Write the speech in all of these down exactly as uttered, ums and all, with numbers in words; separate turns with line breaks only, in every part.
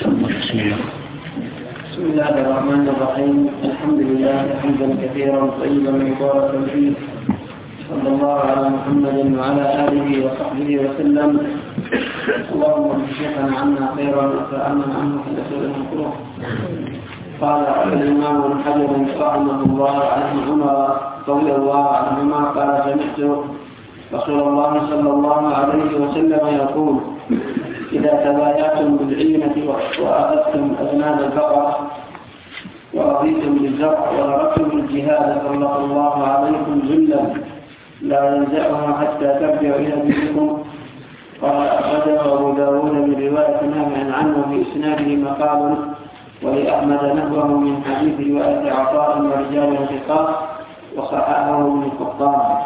بسم الله بسم الله الرحمن الرحيم. الحمد لله حمدا كثيرا طيبا مباركا فيه، صلى الله على محمد وعلى آله وصحبه وسلم. اللهم ارزقنا عنا خيرا وسألنا عنه في رسول المكروه. قال الإمام ابن حجر رحمه الله عن عمر رضي الله عنهما قال: سمعت رسول الله صلى الله عليه وسلم يقول: إذا تبايعتم بالعينة وأخذتم أذناب البقرة ورضيتم بالزرع وتركتم الجهاد سلط الله عليكم ذلا لا ينزعها حتى ترجعوا إلى دينكم. قال أخرجه أبو داود من رواية نافع عنه في إسناده مقال، ولأحمد نحوه من حديث رواية عطاء ورجال ثقات وصححه ابن قطان.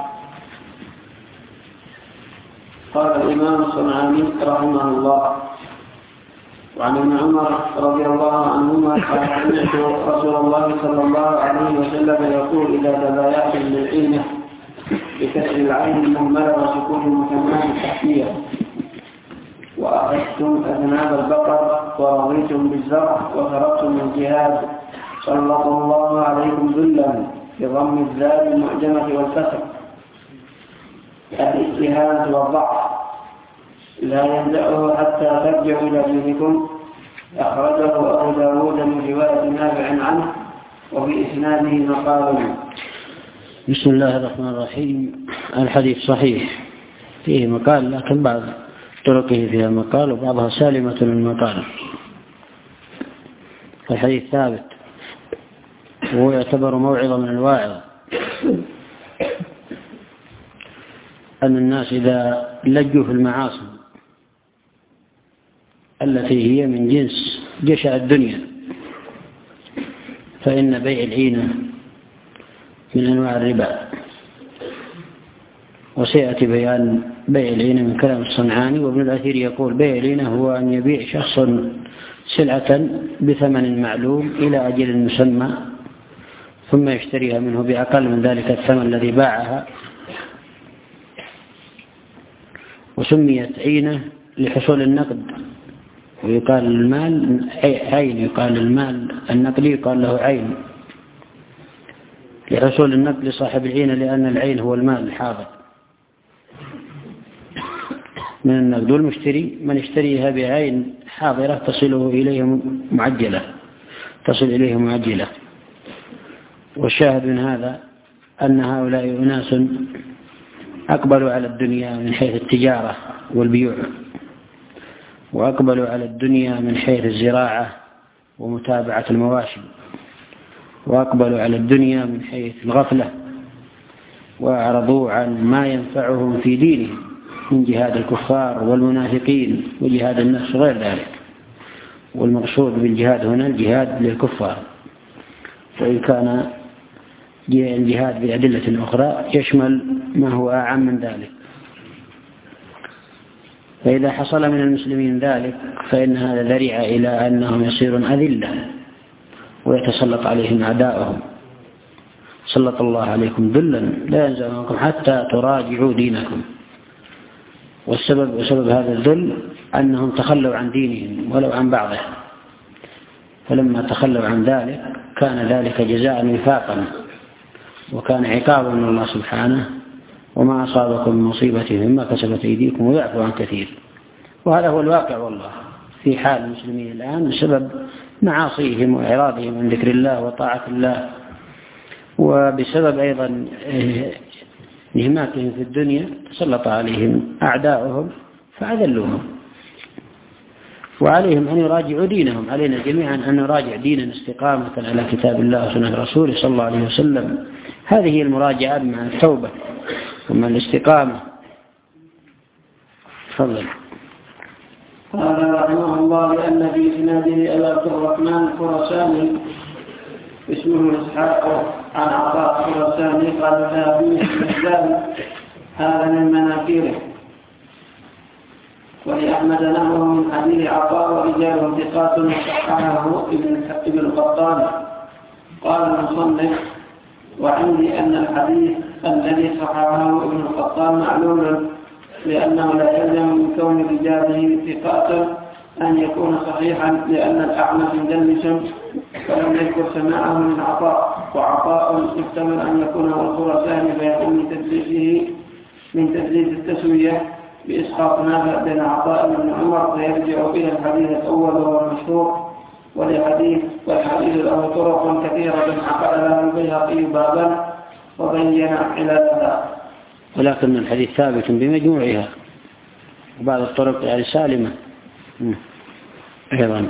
قال الإمام الصنعاني رحمه الله: وعن ابن عمر رضي الله عنهما قال: سمعت رسول الله صلى الله عليه وسلم يقول: إذا تبايعتم بالعينة بكسر العين المهملة وسكون المثنى التحتية وأخذتم أذناب البقر ورضيتم بالزرع وتركتم الجهاد سلط الله عليكم ذلا بضم الذال المعجمة والكسر الاجتهاد والضعف لا ينزعه حتى ترجعوا إلى دينكم. أخرجه أبو داود من رواية نافع عنه وفي إسناده مقال.
بسم الله الرحمن الرحيم. الحديث صحيح فيه مقال، لكن بعض طرقه فيها مقال وبعضها سالمة من مقال. الحديث ثابت وهو يعتبر موعظة من الواعظة أن الناس إذا لجوا في المعاصي التي هي من جنس جشع الدنيا فإن بيع العينة من أنواع الربا. وسيأتي بيان بيع العينة من كلام الصنعاني. وابن الأثير يقول: بيع العينة هو أن يبيع شخص سلعة بثمن معلوم إلى أجل مسمى ثم يشتريها منه بأقل من ذلك الثمن الذي باعها. وسميت عينة لحصول النقد، ويقال المال عين، يقال المال النقدي يقال له عين لحصول النقد لصاحب العينة، لأن العين هو المال الحاضر من النقد، والمشتري من اشتريها بعين حاضرة تصله إليه معجلة تصل إليه معجلة. والشاهد من هذا أن هؤلاء أناس أقبلوا على الدنيا من حيث التجارة والبيوع، وأقبلوا على الدنيا من حيث الزراعة ومتابعة المواشي، وأقبلوا على الدنيا من حيث الغفلة، وأعرضوا عن ما ينفعهم في دينهم من جهاد الكفار والمنافقين وجهاد النفس غير ذلك. والمقصود بالجهاد هنا الجهاد للكفار، وإن كان الجهاد بأدلة أخرى يشمل ما هو أعم من ذلك. فإذا حصل من المسلمين ذلك فإن هذا ذريعة إلى أنهم يصيرون أذلة ويتسلط عليهم أعداؤهم. سلط الله عليكم ذلا لا ينزعكم حتى تراجعوا دينكم. والسبب وسبب هذا الذل أنهم تخلوا عن دينهم ولو عن بعضه، فلما تخلوا عن ذلك كان ذلك جزاء وفاقا وكان عقابا من الله سبحانه. وما أصابكم من مصيبة مما كسبت أيديكم ويعفو عن كثير. وهذا هو الواقع والله في حال المسلمين الآن بسبب معاصيهم وإعراضهم عن ذكر الله وطاعة الله، وبسبب أيضا انهماكهم في الدنيا تسلط عليهم أعداؤهم فأذلوهم. وعليهم أن يراجعوا دينهم. علينا جميعا أن نراجع ديننا استقامة على كتاب الله وسنة رسوله صلى الله عليه وسلم. هذه هي المراجعة مع التوبة ومع الاستقامة. تفضل.
قال رحمه الله: لأن في إسناده أبا عبد الرحمن الخراساني اسمه إسحاق عن عطاء الخراساني قال: ذهبي الإسلام هذا من مناكيره. ولأحمد نحوه من حديث عطاء ورجاله ثقات وصححه ابن القطان. قال المصنف: وعندي أن الحديث الذي صححه ابن القطان معلول، لأنه لا يلزم من كون رجاله ثقات أن يكون صحيحا لأن الأعمش مدلس فلم يذكر سماعه من عطاء، وعطاء يحتمل أن يكون هو الخراساني فيكون من تدليسه من تدليس التسوية بإسقاط نافع بين عطاء بن عمر، فيرجع إلى الحديث الأول وهو المشهور، والحديث والحديث له طرق كثيرة عقد لها البيهقي بابا وبين علالها.
ولكن الحديث ثابت بمجموعها وبعض الطرق يعني سالمة أيضا.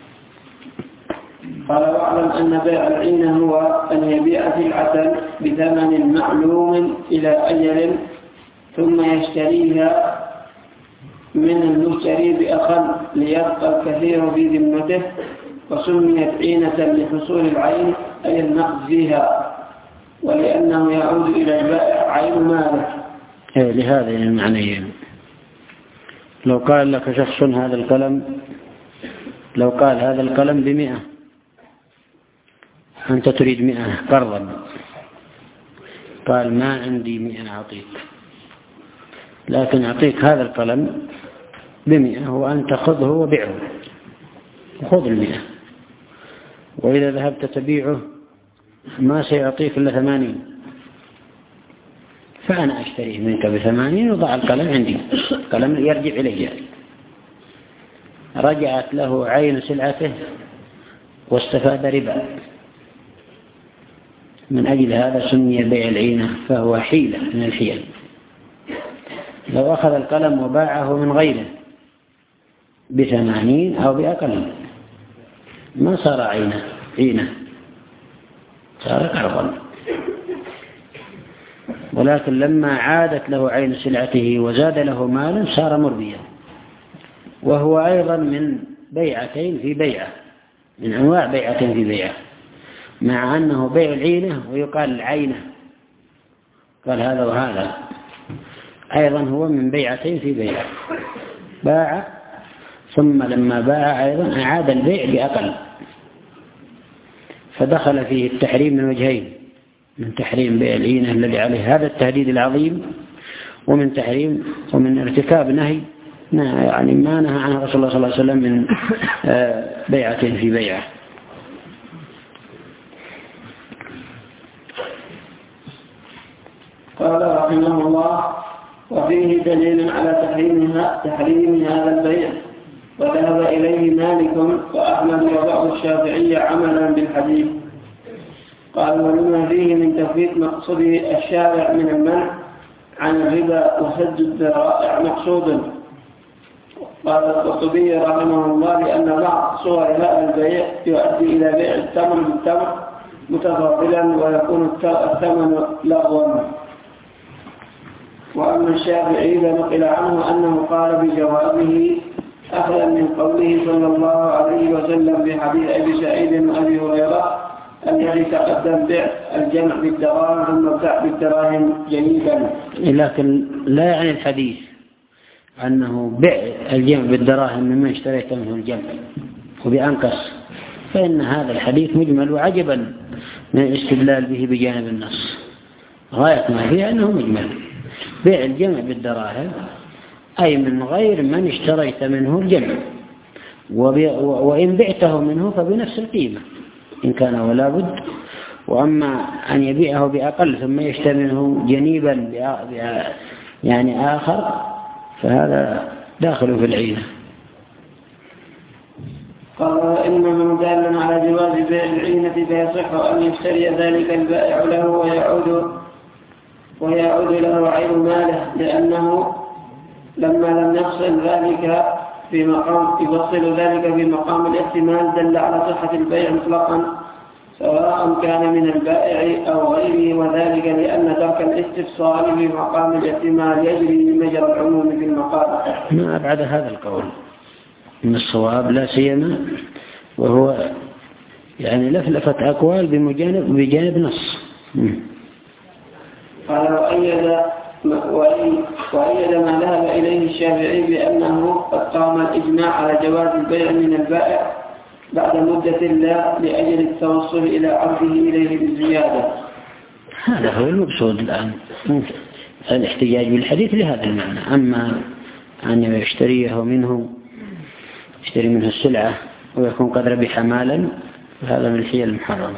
قال واعلم أن بيع العين هو أن يبيع سلعة بثمن معلوم إلى أجل ثم يشتريها من المشتري بأقل ليبقى الكثير في ذمته، وسميت عينة لحصول العين أي النقد فيها، ولأنه يعود إلى البائع عين ماله.
لهذين المعنيين. لو قال لك شخص هذا القلم، لو قال هذا القلم بمئة، أنت تريد مئة قرضا، قال ما عندي مئة أعطيك، لكن أعطيك هذا القلم بمئة وأنت خذه وبيعه، خذ المئة، وإذا ذهبت تبيعه ما سيعطيك إلا ثمانين، فأنا أشتريه منك بثمانين وضع القلم عندي، القلم يرجع إلي، رجعت له عين سلعته واستفاد ربا. من أجل هذا سمي بيع العينة، فهو حيلة من الحيل. لو أخذ القلم وباعه من غيره بثمانين أو بأقل ما صار عينة عينة صار قرضا. ولكن لما عادت له عين سلعته وزاد له مالا صار مربيا، وهو أيضا من بيعتين في بيعة، من أنواع بيعتين في بيعة، مع أنه بيع العينة ويقال العينة، قال هذا وهذا، أيضا هو من بيعتين في بيعة، باع ثم لما باع أيضا أعاد البيع بأقل، فدخل فيه التحريم من وجهين، من تحريم بيع العينة الذي عليه هذا التهديد العظيم، ومن تحريم ومن ارتكاب نهي يعني ما نهى عنه رسول الله صلى الله عليه وسلم من بيعة في بيعة.
قال رحمه الله وفيه دليل على تحريمها تحريم هذا البيع، وذهب إليه مالك وأحمد وبعض الشافعية عملا بالحديث. قال ولما فيه من تفريط مقصود الشارع من المنع عن الربا وسد الذرائع مقصود. قال القرطبي رحمه الله لأن بعض صور هذا البيع يؤدي إلى بيع التمر بالتمر متفاضلا ويكون الثمن لغوا. وأما الشافعي فنقل عنه أنه قال بجوابه أخذا من قوله صلى الله عليه وسلم في حديث أبي سعيد وأبي هريرة الذي تقدم بيع الجمع بالدراهم ثم ابتاع بالدراهم جنيبا.
لكن لا يعني الحديث أنه بيع الجمع بالدراهم مما اشتريت منه الجمع وبأنقص، فإن هذا الحديث مجمل، وعجبا من الاستدلال به بجانب النص، غاية ما فيه أنه مجمل. بيع الجمع بالدراهم أي من غير من اشتريت منه الجمع، وإن بعته منه فبنفس القيمة إن كان ولا بد. وأما أن يبيعه بأقل ثم يشتري منه جنيبا يعني آخر فهذا داخل في العينة.
قال إنما دال على جواز بيع العينة فيصح أن يشتري ذلك البائع له ويعود ويعود له عين ماله، لأنه لما لم يفصل ذلك في مقام يفصل ذلك في مقام الاحتمال دل على صحة البيع مطلقا سواء كان من البائع أو غيره، وذلك لأن ترك الاستفصال في مقام الاحتمال يجري بمجرى العموم في المقام.
ما أبعد هذا القول من الصواب، لا سيما وهو يعني لفلفة أقوال بمجانب بجانب نص.
قال وأيد وأيد ما ذهب إليه الشافعي بأنه قد قام الإجماع على جواز البيع من البائع بعد مدة لا لأجل التوصل إلى عرضه إليه بالزيادة.
هذا هو المقصود الآن، الاحتجاج بالحديث لهذا المعنى. أما أن يشتريه منه يشتري منه السلعة ويكون قد ربح مالا، هذا من الحيل المحرمة.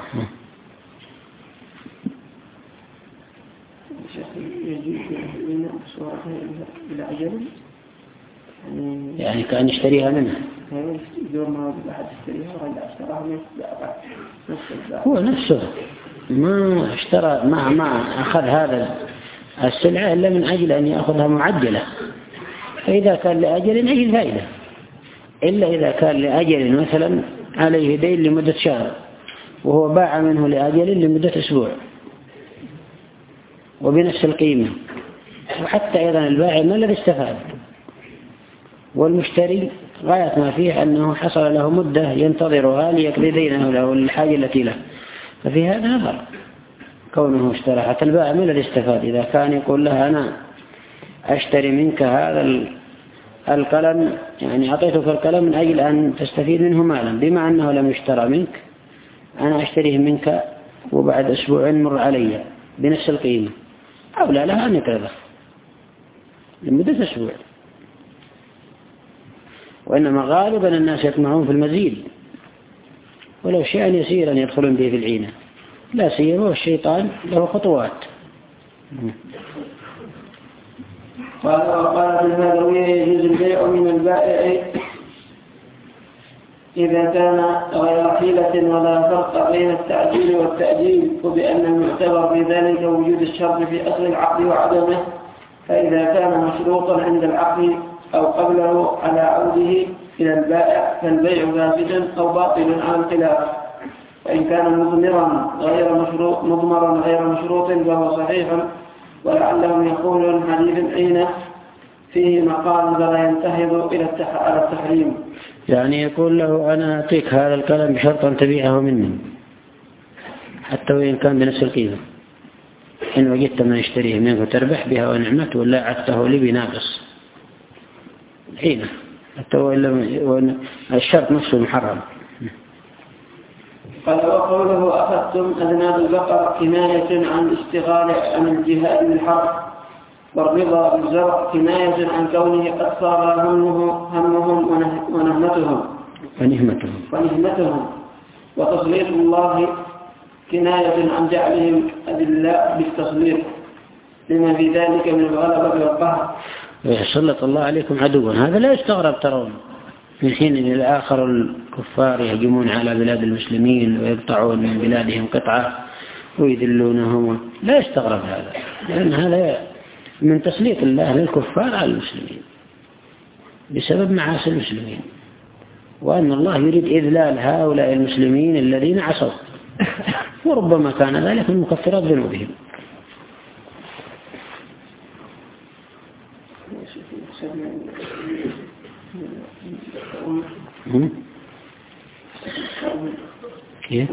يعني كأن يشتريها منها، هو نفسه ما اشترى ما ما أخذ هذا السلعة إلا من أجل أن يأخذها معجلة، فإذا كان لأجل أجل فائدة، إلا إذا كان لأجل مثلا عليه دين لمدة شهر وهو باع منه لأجل لمدة أسبوع وبنفس القيمة، وحتى أيضا البائع ما الذي استفاد، والمشتري غاية ما فيه أنه حصل له مدة ينتظرها ليقضي دينه له الحاجة التي له، ففي هذا نظر كونه اشترى. حتى البائع ما الذي استفاد إذا كان يقول له أنا أشتري منك هذا القلم، يعني أعطيتك القلم من أجل أن تستفيد منه مالا، بما أنه لم يشترى منك أنا أشتريه منك وبعد أسبوع مر علي بنفس القيمة، أولى لها أن يقرضه لمدة أسبوع. وإنما غالبا الناس يطمعون في المزيد ولو شيئا يسيرا يدخلون به في العينة، لا سيما الشيطان له خطوات.
وقال في الهدوية يجوز البيع من البائع إذا كان غير حيلة ولا فرق بين التعجيل والتأجيل، وبأن المعتبر في ذلك وجود الشرط في أصل العقد وعدمه، فإذا كان مشروطا عند العقد أو قبله على عوده إلى البائع فالبيع فاسد أو باطل على الخلاف، وإن كان مضمرا غير مشروط مضمرا غير مشروط فهو صحيح، ولعلهم يقولون حديث حين فيه مقال فلا ينتهض إلى التحريم،
يعني يقول له أنا أعطيك هذا القلم بشرط أن تبيعه مني حتى وإن كان بنفس القيمة، إن وجدت من يشتريه منك تربح بها ونعمته، ولا عدته لي بناقص حين حتى وإن الشرط نفسه محرم.
قال وقوله أخذتم أذناب البقر كناية عن الاشتغال عن الجهاد بالحرب، والرضا بالزرع كناية عن كونه قد صار همه همهم ونهمتهم
ونهمتهم
ونهمتهم وتسليط الله كناية عن جعلهم أذلاء بالتسليط لما في ذلك من الغلبة والقهر.
ويسلط الله عليكم عدوا، هذا لا يستغرب ترون من حين إلى آخر الكفار يهجمون على بلاد المسلمين ويقطعون من بلادهم قطعة ويذلونهم، لا يستغرب هذا، لأن هذا من تسليط الله للكفار على المسلمين بسبب معاصي المسلمين، وأن الله يريد إذلال هؤلاء المسلمين الذين عصوا، وربما كان ذلك من مكفرات ذنوبهم. كيف؟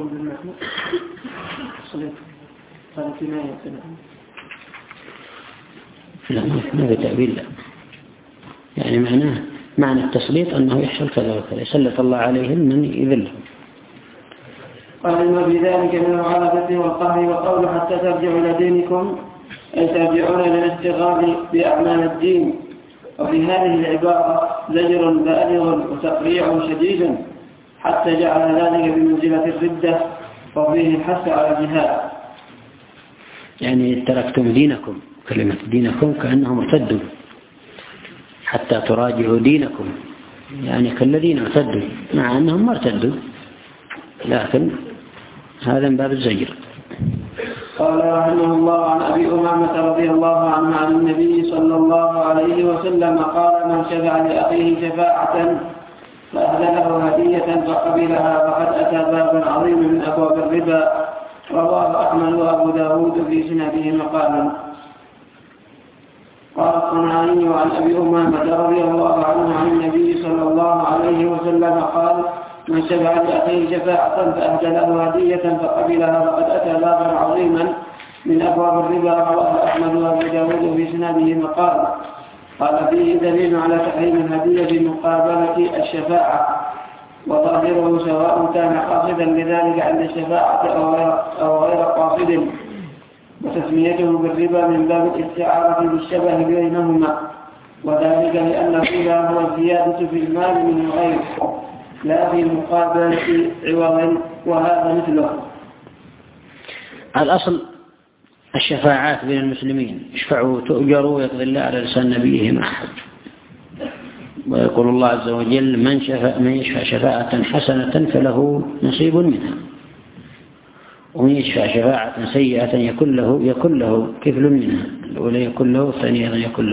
لا ما في تأويل، لا، يعني معناه معنى التسليط أنه يحصل كذا وكذا، يسلط الله عليهم من يذلهم.
قال ما في ذلك من الغلبة والقهر، وقول حتى ترجعوا إلى دينكم أي ترجعون إلى الاشتغال بأعمال الدين. وفي هذه العبارة زجر بالغ وتقريع شديد حتى جعل ذلك بمنزلة الردة، وفيه الحث على الجهاد.
يعني تركتم دينكم، كلمة دينكم كأنهم ارتدوا، حتى تراجعوا دينكم، يعني كالذين ارتدوا مع أنهم ما ارتدوا، لكن هذا من باب الزجر.
قال رحمه الله عن أبي أمامة رضي الله عنه عن النبي صلى الله عليه وسلم قال من شفع لأخيه شفاعة فأهل له هدية فقبلها فقد أتى بابا عظيما من أبواب الربا. رواه أحمد وأبو داود في سنده مقالا. قال الصنعاني عن أبي أمامة رضي الله عنه عن النبي صلى الله عليه وسلم قال من شفع لأخيه شفاعة فأهدى له هدية فقبلها فقد أتى بابا عظيما من أبواب الربا. رواه أحمد وأبو داود في سنده مقال. قال فيه دليل على تحريم الهدية بمقابلة الشفاعة، وظاهره سواء كان قاصدا لذلك عند الشفاعة أو غير قاصد، وتسميته بالربا من باب الاستعارة بالشبه بينهما، وذلك لأن الربا هو الزيادة في المال من الغير لا في مقابلة عوض، وهذا مثله.
الأصل الشفاعات بين المسلمين، اشفعوا تؤجروا ويقضي الله على لسان نبيه ما أحد. ويقول الله عز وجل من, شفع من يشفع شفاعة حسنة فله نصيب منها، ومن يشفع شفاعة سيئة يكون له, يكون له كفل منها، الأولى يكون له والثانية يكون له.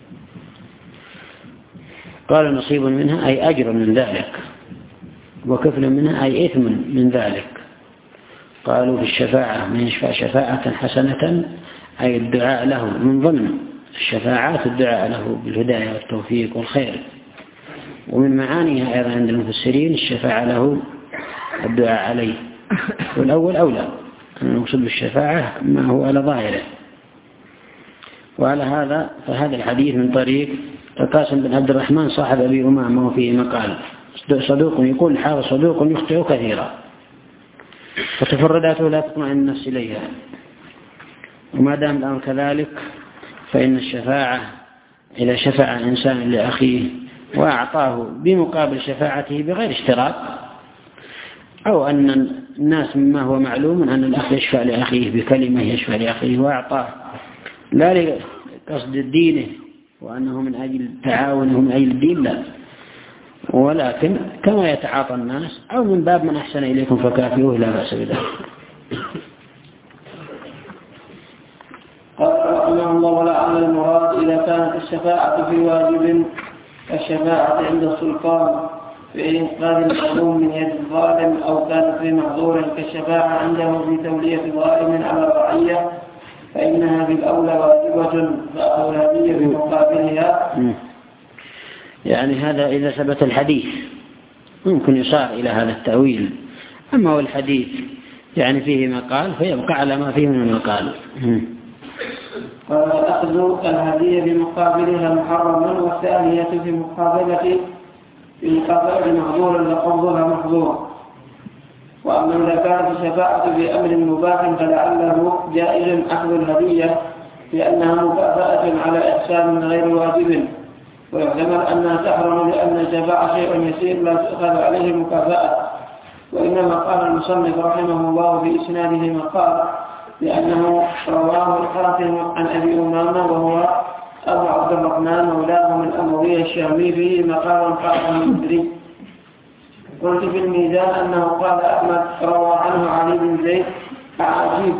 قال نصيب منها أي أجر من ذلك، وكفل منها أي إثم من ذلك. قالوا في الشفاعة من يشفع شفاعة حسنة أي الدعاء له، من ضمن الشفاعات الدعاء له بالهداية والتوفيق والخير. ومن معانيها أيضا عند المفسرين الشفاعة له الدعاء عليه، والأول أولى أن نقصد بالشفاعة ما هو على ظاهره. وعلى هذا فهذا الحديث من طريق القاسم بن عبد الرحمن صاحب أبي أمامة، وفيه مقال صدوق يقول حال صدوق يخطئ كثيرا، فتفرداته لا تطمئن النفس إليها. وما دام الأمر كذلك فإن الشفاعة إذا شفع إنسان لأخيه وأعطاه بمقابل شفاعته بغير اشتراط، أو أن الناس مما هو معلوم أن الأخ يشفع لأخيه بكلمة يشفع لأخيه وأعطاه لا لقصد دينه وأنه من أجل تعاونه من أجل الدين، لا، ولكن كما يتعاطى الناس، أو من باب من أحسن إليكم فكافئوه لا بأس بذلك.
قال رحمه الله ولعل المراد إذا كانت الشفاعة في واجب الشفاعة عند السلطان في إنقاذ المظلوم من يد الظالم، أو كانت في محظور كالشفاعة عنده في تولية ظالم على رعية، فإنها بالأولى واجبة فأولادية بمقابلها.
يعني هذا إذا ثبت الحديث ممكن يصار إلى هذا التأويل، أما هو الحديث يعني فيه مقال فيبقى على ما فيه من المقال.
قال أخذ الهدية بمقابلها محرما، والثانية في مقابلة في مقابلة محظورا لقبضها محظور. وأما إذا كانت الشفاعة بأمر مباح فلعله جائز أخذ الهدية لأنها مكافأة على إحسان غير واجب، ويحتمل أنها تحرم لأن الشفاعة شيء يسير لا تؤخذ عليه مكافأة. وإنما قال المصنف رحمه الله في إسناده مقال لأنه رواه الحاكم عن أبي أمامة وهو أبو عبد الرحمن مولاه من أموية الشامي فيه مقال قال المدري. قلت في الميزان أنه قال أحمد روى عنه علي بن زيد عجيب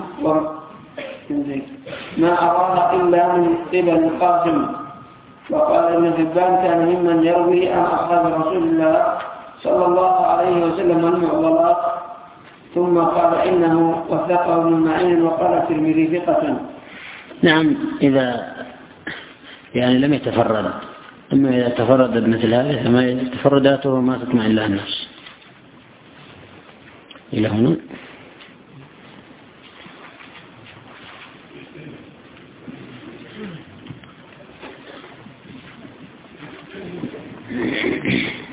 ما أراه إلا من قبل القاسم. وقال ابن حبان كان ممن يروي عن أصحاب رسول الله صلى الله عليه وسلم المعضلات. ثم قال إنه وثقه ابن معين وقال الترمذي ثقة.
نعم، إذا يعني لم يتفرد، أما إذا تفرد مثل هذا فما تفرداته ما تطمئن لها النفس. إلى هنا